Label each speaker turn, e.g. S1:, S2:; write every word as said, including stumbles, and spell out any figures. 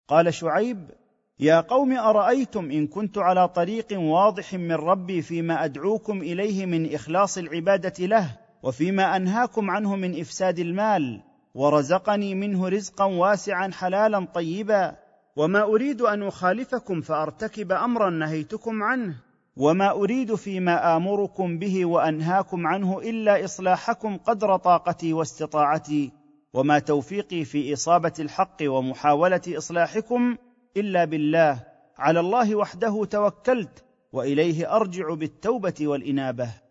S1: قال شعيب: يا قوم ارايتم ان كنت على طريق واضح من ربي فيما ادعوكم اليه من اخلاص العباده له، وفيما انهاكم عنه من افساد المال، ورزقني منه رزقا واسعا حلالا طيبا، وما اريد ان اخالفكم فارتكب امرا نهيتكم عنه، وما اريد فيما امركم به وانهاكم عنه الا اصلاحكم قدر طاقتي واستطاعتي، وما توفيقي في اصابه الحق ومحاوله اصلاحكم الا بالله، على الله وحده توكلت، واليه ارجع بالتوبه والانابه.